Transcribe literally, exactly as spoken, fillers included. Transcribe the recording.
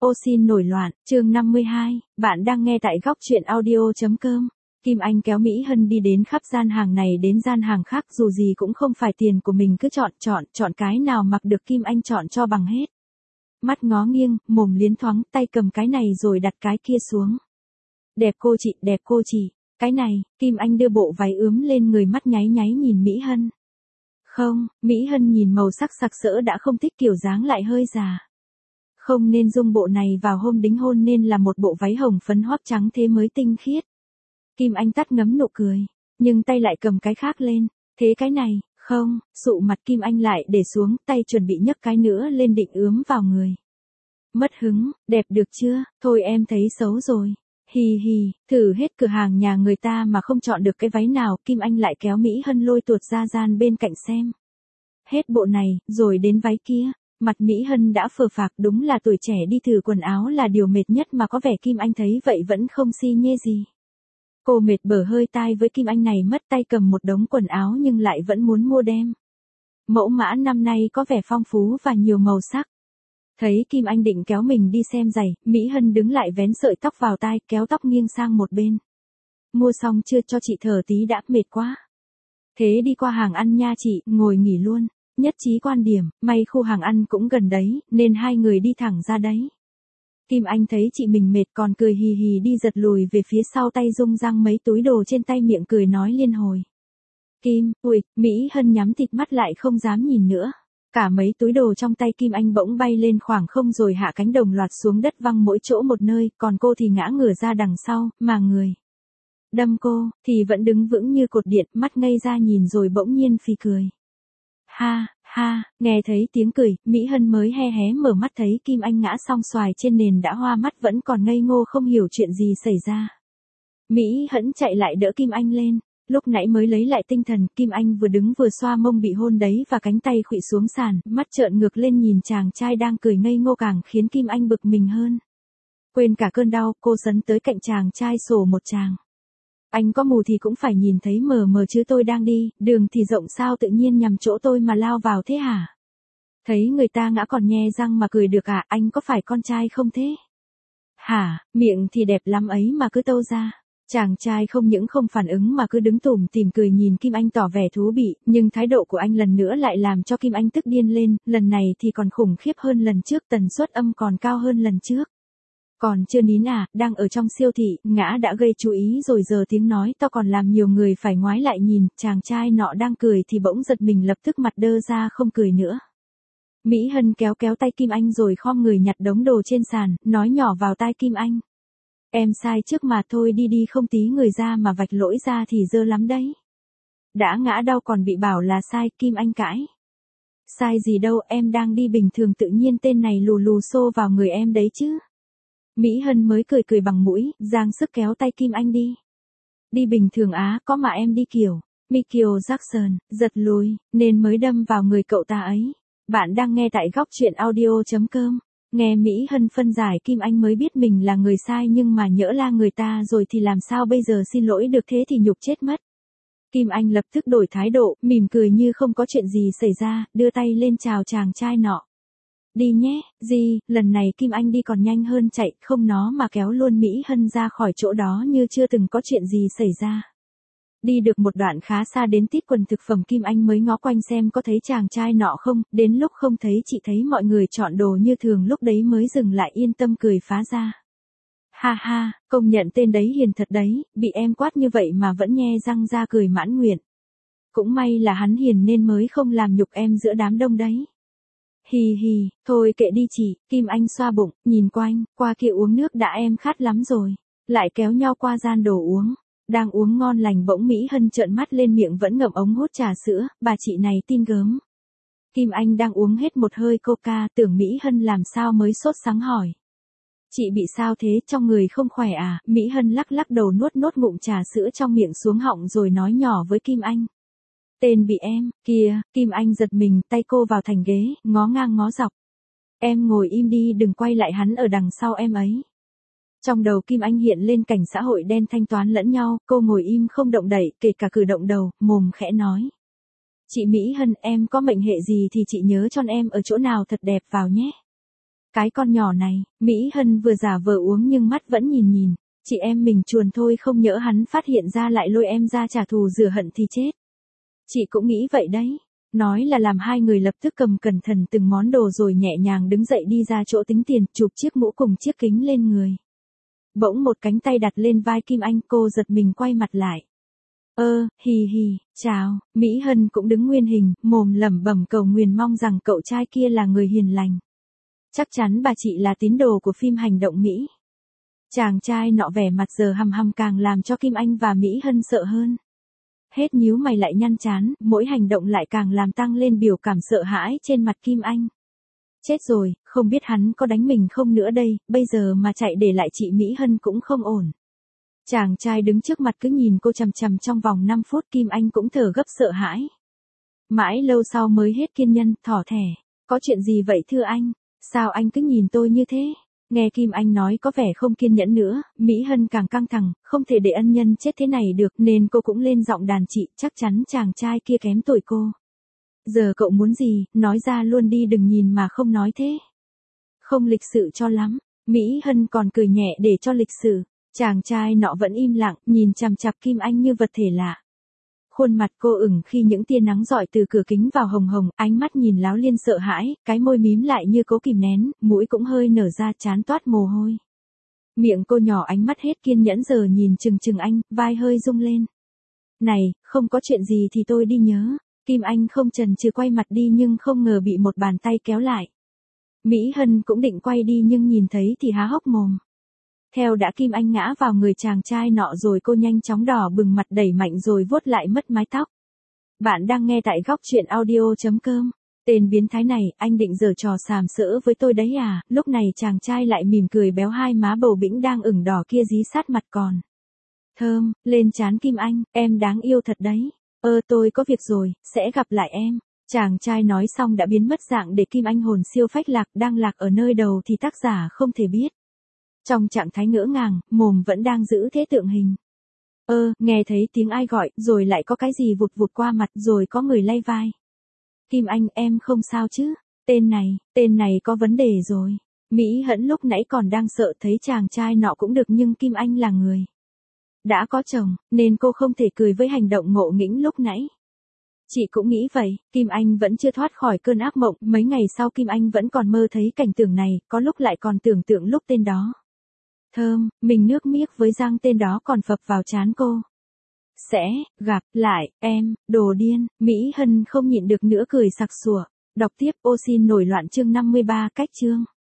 Ô xin nổi loạn, chương năm mươi hai, bạn đang nghe tại góc truyện audio.com. Kim Anh kéo Mỹ Hân đi đến khắp gian hàng này đến gian hàng khác, dù gì cũng không phải tiền của mình, cứ chọn chọn, chọn cái nào mặc được Kim Anh chọn cho bằng hết. Mắt ngó nghiêng, mồm liến thoáng, tay cầm cái này rồi đặt cái kia xuống. Đẹp cô chị, đẹp cô chị, cái này, Kim Anh đưa bộ váy ướm lên người, mắt nháy nháy nhìn Mỹ Hân. Không, Mỹ Hân nhìn màu sắc sặc sỡ đã không thích, kiểu dáng lại hơi già. Không nên dung bộ này vào hôm đính hôn, nên là một bộ váy hồng phấn hoắc trắng thế mới tinh khiết. Kim Anh tắt ngấm nụ cười, nhưng tay lại cầm cái khác lên. Thế cái này, không, sụ mặt Kim Anh lại để xuống, tay chuẩn bị nhấc cái nữa lên định ướm vào người. Mất hứng, đẹp được chưa, thôi em thấy xấu rồi. Hì hì, thử hết cửa hàng nhà người ta mà không chọn được cái váy nào, Kim Anh lại kéo Mỹ Hân lôi tuột ra gian bên cạnh xem. Hết bộ này, rồi đến váy kia. Mặt Mỹ Hân đã phờ phạc, đúng là tuổi trẻ đi thử quần áo là điều mệt nhất, mà có vẻ Kim Anh thấy vậy vẫn không si nhê gì. Cô mệt bở hơi tai với Kim Anh này, mất tay cầm một đống quần áo nhưng lại vẫn muốn mua đem. Mẫu mã năm nay có vẻ phong phú và nhiều màu sắc. Thấy Kim Anh định kéo mình đi xem giày, Mỹ Hân đứng lại vén sợi tóc vào tai, kéo tóc nghiêng sang một bên. Mua xong chưa, cho chị thở tí đã, mệt quá. Thế đi qua hàng ăn nha chị, ngồi nghỉ luôn. Nhất trí quan điểm, may khu hàng ăn cũng gần đấy, nên hai người đi thẳng ra đấy. Kim Anh thấy chị mình mệt còn cười hì hì đi giật lùi về phía sau, tay rung răng mấy túi đồ trên tay, miệng cười nói liên hồi. Kim, ui, Mỹ Hân nhắm thịt mắt lại không dám nhìn nữa. Cả mấy túi đồ trong tay Kim Anh bỗng bay lên khoảng không rồi hạ cánh đồng loạt xuống đất, văng mỗi chỗ một nơi, còn cô thì ngã ngửa ra đằng sau, mà người đâm cô, thì vẫn đứng vững như cột điện, mắt ngây ra nhìn rồi bỗng nhiên phì cười. Ha, ha, nghe thấy tiếng cười, Mỹ Hân mới he hé mở mắt thấy Kim Anh ngã song xoài trên nền đã hoa mắt, vẫn còn ngây ngô không hiểu chuyện gì xảy ra. Mỹ Hân chạy lại đỡ Kim Anh lên, lúc nãy mới lấy lại tinh thần, Kim Anh vừa đứng vừa xoa mông bị hôn đấy và cánh tay khuỵu xuống sàn, mắt trợn ngược lên nhìn chàng trai đang cười ngây ngô càng khiến Kim Anh bực mình hơn. Quên cả cơn đau, cô sấn tới cạnh chàng trai sổ một tràng. Anh có mù thì cũng phải nhìn thấy mờ mờ chứ, tôi đang đi, đường thì rộng sao tự nhiên nhằm chỗ tôi mà lao vào thế hả? Thấy người ta ngã còn nhe răng mà cười được à, anh có phải con trai không thế? Hả, miệng thì đẹp lắm ấy mà cứ tâu ra. Chàng trai không những không phản ứng mà cứ đứng tủm tỉm cười nhìn Kim Anh tỏ vẻ thú vị, nhưng thái độ của anh lần nữa lại làm cho Kim Anh tức điên lên, lần này thì còn khủng khiếp hơn lần trước, tần suất âm còn cao hơn lần trước. Còn chưa nín à, đang ở trong siêu thị, ngã đã gây chú ý rồi, giờ tiếng nói to còn làm nhiều người phải ngoái lại nhìn, chàng trai nọ đang cười thì bỗng giật mình, lập tức mặt đơ ra không cười nữa. Mỹ Hân kéo kéo tay Kim Anh rồi khom người nhặt đống đồ trên sàn, nói nhỏ vào tai Kim Anh. Em sai trước mà, thôi đi đi, không tí người ra mà vạch lỗi ra thì dơ lắm đấy. Đã ngã đau còn bị bảo là sai, Kim Anh cãi. Sai gì đâu, em đang đi bình thường tự nhiên tên này lù lù xô vào người em đấy chứ. Mỹ Hân mới cười cười bằng mũi, giang sức kéo tay Kim Anh đi. Đi bình thường á, có mà em đi kiểu Michael Jackson, giật lùi, nên mới đâm vào người cậu ta ấy. Bạn đang nghe tại góc truyện audio.com. Nghe Mỹ Hân phân giải, Kim Anh mới biết mình là người sai, nhưng mà nhỡ la người ta rồi thì làm sao bây giờ xin lỗi được, thế thì nhục chết mất. Kim Anh lập tức đổi thái độ, mỉm cười như không có chuyện gì xảy ra, đưa tay lên chào chàng trai nọ. Đi nhé, gì, lần này Kim Anh đi còn nhanh hơn chạy, không nó mà kéo luôn Mỹ Hân ra khỏi chỗ đó như chưa từng có chuyện gì xảy ra. Đi được một đoạn khá xa đến tít quần thực phẩm, Kim Anh mới ngó quanh xem có thấy chàng trai nọ không, đến lúc không thấy chị thấy mọi người chọn đồ như thường, lúc đấy mới dừng lại yên tâm cười phá ra. Ha ha, công nhận tên đấy hiền thật đấy, bị em quát như vậy mà vẫn nhe răng ra cười mãn nguyện. Cũng may là hắn hiền nên mới không làm nhục em giữa đám đông đấy. Hì hì, thôi kệ đi chị, Kim Anh xoa bụng, nhìn quanh, qua kia uống nước đã, em khát lắm rồi. Lại kéo nhau qua gian đồ uống. Đang uống ngon lành bỗng Mỹ Hân trợn mắt lên, miệng vẫn ngậm ống hút trà sữa, bà chị này tin gớm. Kim Anh đang uống hết một hơi coca, tưởng Mỹ Hân làm sao mới sốt sắng hỏi. Chị bị sao thế, trong người không khỏe à? Mỹ Hân lắc lắc đầu, nuốt nốt ngụm trà sữa trong miệng xuống họng rồi nói nhỏ với Kim Anh. Tên bị em, kìa, Kim Anh giật mình, tay cô vào thành ghế, ngó ngang ngó dọc. Em ngồi im đi, đừng quay lại, hắn ở đằng sau em ấy. Trong đầu Kim Anh hiện lên cảnh xã hội đen thanh toán lẫn nhau, cô ngồi im không động đậy, kể cả cử động đầu, mồm khẽ nói. Chị Mỹ Hân, em có mệnh hệ gì thì chị nhớ cho em ở chỗ nào thật đẹp vào nhé. Cái con nhỏ này, Mỹ Hân vừa giả vờ uống nhưng mắt vẫn nhìn nhìn. Chị em mình chuồn thôi, không nhỡ hắn phát hiện ra lại lôi em ra trả thù rửa hận thì chết. Chị cũng nghĩ vậy đấy. Nói là làm hai người lập tức cầm cẩn thận từng món đồ rồi nhẹ nhàng đứng dậy đi ra chỗ tính tiền, chụp chiếc mũ cùng chiếc kính lên người. Bỗng một cánh tay đặt lên vai Kim Anh, cô giật mình quay mặt lại. Ơ, hì hì, chào. Mỹ Hân cũng đứng nguyên hình, mồm lẩm bẩm cầu nguyền mong rằng cậu trai kia là người hiền lành. Chắc chắn bà chị là tín đồ của phim hành động Mỹ. Chàng trai nọ vẻ mặt giờ hăm hăm càng làm cho Kim Anh và Mỹ Hân sợ hơn. Hết nhíu mày lại nhăn chán, mỗi hành động lại càng làm tăng lên biểu cảm sợ hãi trên mặt Kim Anh. Chết rồi, không biết hắn có đánh mình không nữa đây, bây giờ mà chạy để lại chị Mỹ Hân cũng không ổn. Chàng trai đứng trước mặt cứ nhìn cô chằm chằm trong vòng năm phút, Kim Anh cũng thở gấp sợ hãi. Mãi lâu sau mới hết kiên nhẫn, thỏ thẻ. Có chuyện gì vậy thưa anh? Sao anh cứ nhìn tôi như thế? Nghe Kim Anh nói có vẻ không kiên nhẫn nữa, Mỹ Hân càng căng thẳng, không thể để ân nhân chết thế này được nên cô cũng lên giọng đàn chị, chắc chắn chàng trai kia kém tuổi cô. Giờ cậu muốn gì, nói ra luôn đi, đừng nhìn mà không nói thế. Không lịch sự cho lắm, Mỹ Hân còn cười nhẹ để cho lịch sự. Chàng trai nọ vẫn im lặng, nhìn chằm chằm Kim Anh như vật thể lạ. Khuôn mặt cô ửng khi những tia nắng rọi từ cửa kính vào hồng hồng, ánh mắt nhìn láo liên sợ hãi, cái môi mím lại như cố kìm nén, mũi cũng hơi nở ra, trán toát mồ hôi. Miệng cô nhỏ, ánh mắt hết kiên nhẫn giờ nhìn chừng chừng anh, vai hơi rung lên. Này, không có chuyện gì thì tôi đi nhớ. Kim Anh không chần chừ quay mặt đi nhưng không ngờ bị một bàn tay kéo lại. Mỹ Hân cũng định quay đi nhưng nhìn thấy thì há hốc mồm. Theo đã Kim Anh ngã vào người chàng trai nọ rồi cô nhanh chóng đỏ bừng mặt đẩy mạnh rồi vuốt lại mất mái tóc. Bạn đang nghe tại góc truyện audio chấm com. Tên biến thái này, anh định giở trò sàm sỡ với tôi đấy à? Lúc này chàng trai lại mỉm cười béo, hai má bầu bĩnh đang ửng đỏ kia dí sát mặt còn. Thơm, lên trán Kim Anh, em đáng yêu thật đấy. Ơ tôi có việc rồi, sẽ gặp lại em. Chàng trai nói xong đã biến mất dạng để Kim Anh hồn siêu phách lạc, đang lạc ở nơi đầu thì tác giả không thể biết. Trong trạng thái ngỡ ngàng, mồm vẫn đang giữ thế tượng hình. Ơ, nghe thấy tiếng ai gọi, rồi lại có cái gì vụt vụt qua mặt, rồi có người lay vai. Kim Anh, em không sao chứ? Tên này, tên này có vấn đề rồi. Mỹ Hân lúc nãy còn đang sợ thấy chàng trai nọ cũng được nhưng Kim Anh là người đã có chồng, nên cô không thể cười với hành động ngộ nghĩnh lúc nãy. Chị cũng nghĩ vậy, Kim Anh vẫn chưa thoát khỏi cơn ác mộng, mấy ngày sau Kim Anh vẫn còn mơ thấy cảnh tượng này, có lúc lại còn tưởng tượng lúc tên đó. Thơm, mình nước miếc với răng tên đó còn phập vào trán cô. Sẽ, gặp, lại, em, đồ điên, Mỹ Hân không nhịn được nữa cười sặc sủa. Đọc tiếp, ô xin nổi loạn chương năm mươi ba cách chương.